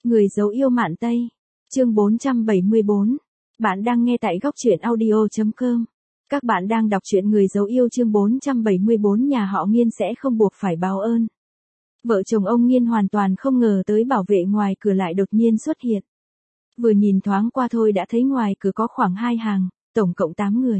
Người dấu yêu Mạn Tây. Chương 474. Bạn đang nghe tại góc truyện audio.com. Các bạn đang đọc truyện Người dấu yêu chương 474. Nhà họ Nghiên sẽ không buộc phải báo ơn. Vợ chồng ông Nghiên hoàn toàn không ngờ tới bảo vệ ngoài cửa lại đột nhiên xuất hiện. Vừa nhìn thoáng qua thôi đã thấy ngoài cửa có khoảng 2 hàng, tổng cộng 8 người.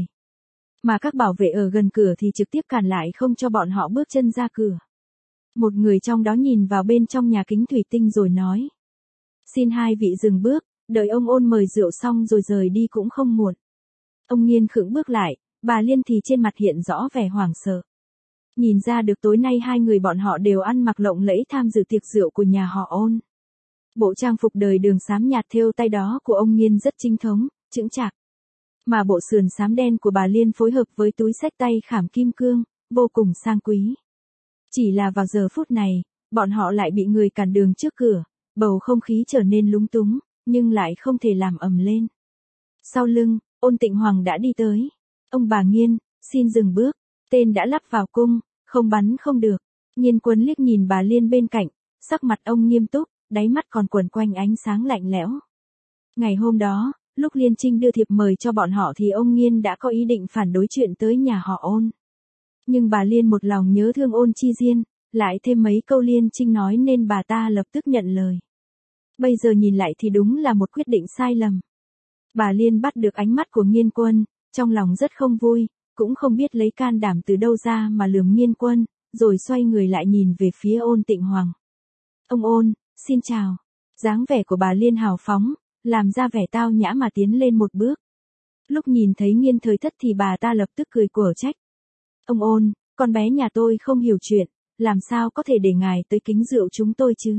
Mà các bảo vệ ở gần cửa thì trực tiếp cản lại không cho bọn họ bước chân ra cửa. Một người trong đó nhìn vào bên trong nhà kính thủy tinh rồi nói: "Xin hai vị dừng bước, đợi ông Ôn mời rượu xong rồi rời đi cũng không muộn." Ông Nghiên khựng bước lại, bà Liên thì trên mặt hiện rõ vẻ hoảng sợ. Nhìn ra được tối nay hai người bọn họ đều ăn mặc lộng lẫy tham dự tiệc rượu của nhà họ Ôn. Bộ trang phục đời đường xám nhạt thêu tay đó của ông Nghiên rất chính thống, chững chạc. Mà bộ sườn xám đen của bà Liên phối hợp với túi xách tay khảm kim cương, vô cùng sang quý. Chỉ là vào giờ phút này, bọn họ lại bị người cản đường trước cửa, bầu không khí trở nên lúng túng, nhưng lại không thể làm ầm lên. Sau lưng, Ôn Tịnh Hoàng đã đi tới. "Ông bà Nghiên, xin dừng bước, tên đã lắp vào cung, không bắn không được." Nghiên Quân liếc nhìn bà Liên bên cạnh, sắc mặt ông nghiêm túc, đáy mắt còn quẩn quanh ánh sáng lạnh lẽo. Ngày hôm đó, lúc Liên Trinh đưa thiệp mời cho bọn họ thì ông Nghiên đã có ý định phản đối chuyện tới nhà họ Ôn. Nhưng bà Liên một lòng nhớ thương Ôn Chi Diên, lại thêm mấy câu Liên Trinh nói nên bà ta lập tức nhận lời. Bây giờ nhìn lại thì đúng là một quyết định sai lầm. Bà Liên bắt được ánh mắt của Nghiên Quân, trong lòng rất không vui, cũng không biết lấy can đảm từ đâu ra mà lườm Nghiên Quân, rồi xoay người lại nhìn về phía Ôn Tịnh Hoàng. "Ông Ôn, xin chào." Dáng vẻ của bà Liên hào phóng, làm ra vẻ tao nhã mà tiến lên một bước. Lúc nhìn thấy Nghiên Thời Thất thì bà ta lập tức cười quở trách: "Ông Ôn, con bé nhà tôi không hiểu chuyện, làm sao có thể để ngài tới kính rượu chúng tôi chứ?"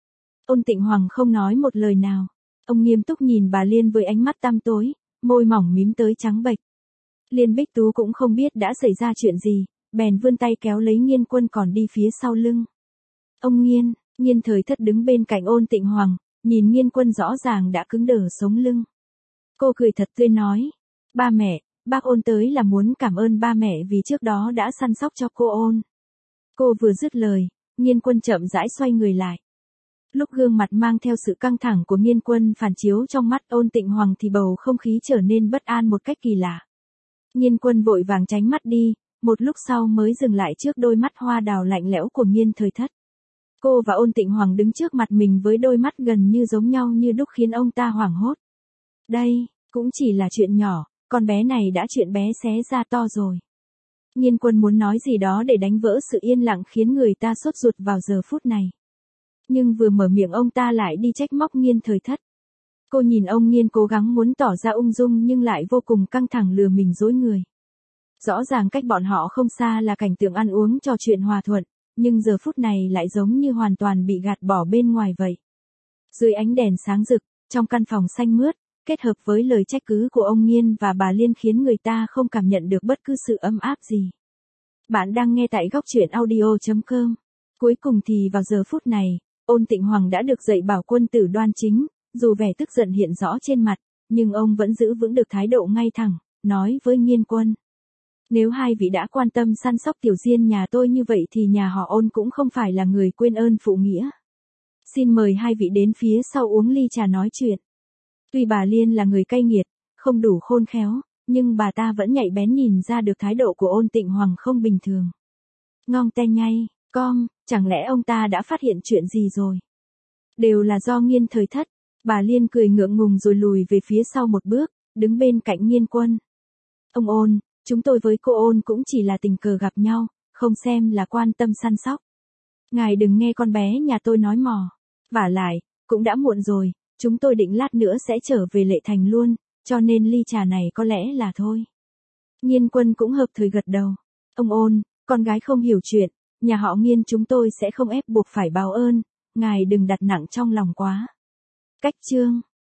Ôn Tịnh Hoàng không nói một lời nào. Ông nghiêm túc nhìn bà Liên với ánh mắt tăm tối, môi mỏng mím tới trắng bệch. Liên Bích Tú cũng không biết đã xảy ra chuyện gì, bèn vươn tay kéo lấy Nghiên Quân còn đi phía sau lưng. "Ông Nghiên." Nghiên Thời Thất đứng bên cạnh Ôn Tịnh Hoàng, nhìn Nghiên Quân rõ ràng đã cứng đờ sống lưng. Cô cười thật tươi nói: "Ba mẹ, bác Ôn tới là muốn cảm ơn ba mẹ vì trước đó đã săn sóc cho cô Ôn." Cô vừa dứt lời, Nghiên Quân chậm rãi xoay người lại. Lúc gương mặt mang theo sự căng thẳng của Nghiên Quân phản chiếu trong mắt Ôn Tịnh Hoàng thì bầu không khí trở nên bất an một cách kỳ lạ. Nghiên Quân vội vàng tránh mắt đi, một lúc sau mới dừng lại trước đôi mắt hoa đào lạnh lẽo của Nghiên Thời Thất. Cô và Ôn Tịnh Hoàng đứng trước mặt mình với đôi mắt gần như giống nhau như đúc khiến ông ta hoảng hốt. Đây, cũng chỉ là chuyện nhỏ, con bé này đã chuyện bé xé ra to rồi. Nghiên Quân muốn nói gì đó để đánh vỡ sự yên lặng khiến người ta sốt ruột vào giờ phút này. Nhưng vừa mở miệng ông ta lại đi trách móc Nghiên Thời Thất. Cô nhìn ông Nghiên cố gắng muốn tỏ ra ung dung nhưng lại vô cùng căng thẳng lừa mình dối người. Rõ ràng cách bọn họ không xa là cảnh tượng ăn uống trò chuyện hòa thuận, nhưng giờ phút này lại giống như hoàn toàn bị gạt bỏ bên ngoài vậy. Dưới ánh đèn sáng rực, trong căn phòng xanh mướt, kết hợp với lời trách cứ của ông Nghiên và bà Liên khiến người ta không cảm nhận được bất cứ sự ấm áp gì. Bạn đang nghe tại góc truyện audio.com. Cuối cùng thì vào giờ phút này, Ôn Tịnh Hoàng đã được dạy bảo quân tử đoan chính, dù vẻ tức giận hiện rõ trên mặt, nhưng ông vẫn giữ vững được thái độ ngay thẳng, nói với Nghiên Quân: "Nếu hai vị đã quan tâm săn sóc Tiểu Diên nhà tôi như vậy thì nhà họ Ôn cũng không phải là người quên ơn phụ nghĩa. Xin mời hai vị đến phía sau uống ly trà nói chuyện." Tuy bà Liên là người cay nghiệt, không đủ khôn khéo, nhưng bà ta vẫn nhạy bén nhìn ra được thái độ của Ôn Tịnh Hoàng không bình thường. Ngong te nhay, chẳng lẽ ông ta đã phát hiện chuyện gì rồi? Đều là do Nghiên Thời Thất. Bà Liên cười ngượng ngùng rồi lùi về phía sau một bước, đứng bên cạnh Nghiên Quân. "Ông Ôn, chúng tôi với cô Ôn cũng chỉ là tình cờ gặp nhau, không xem là quan tâm săn sóc. Ngài đừng nghe con bé nhà tôi nói mò. Vả lại, cũng đã muộn rồi, chúng tôi định lát nữa sẽ trở về Lệ Thành luôn, cho nên ly trà này có lẽ là thôi." Nghiên Quân cũng hợp thời gật đầu. "Ông Ôn, con gái không hiểu chuyện, nhà họ Nghiên chúng tôi sẽ không ép buộc phải báo ơn, ngài đừng đặt nặng trong lòng quá." Cách chương